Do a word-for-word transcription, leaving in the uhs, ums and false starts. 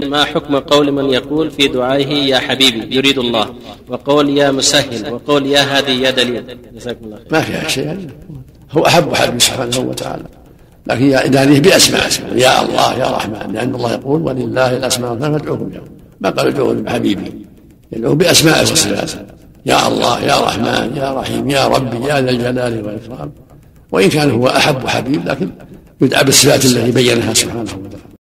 ما حكم قول من يقول في دعائه يا حبيبي يريد الله، وقول يا مسهل، وقول يا هادي يا دليل؟ جزاكم الله خير. ما فيها شيء، هو أحب حبيبه سبحانه وتعالى، لكن يدعيه بأسماء اسمه يا الله يا رحمن، لأن الله يقول ولله الأسماء الحسنى فادعوه بها، ما قال ادعوه بحبيبي، يدعوه بأسماء وصفاته يا الله يا رحمن يا رحيم يا ربي يا ذا الجلال والإكرام، وإن كان هو أحب حبيب لكن يدعى بالصفات التي بينها سبحانه وتعالى.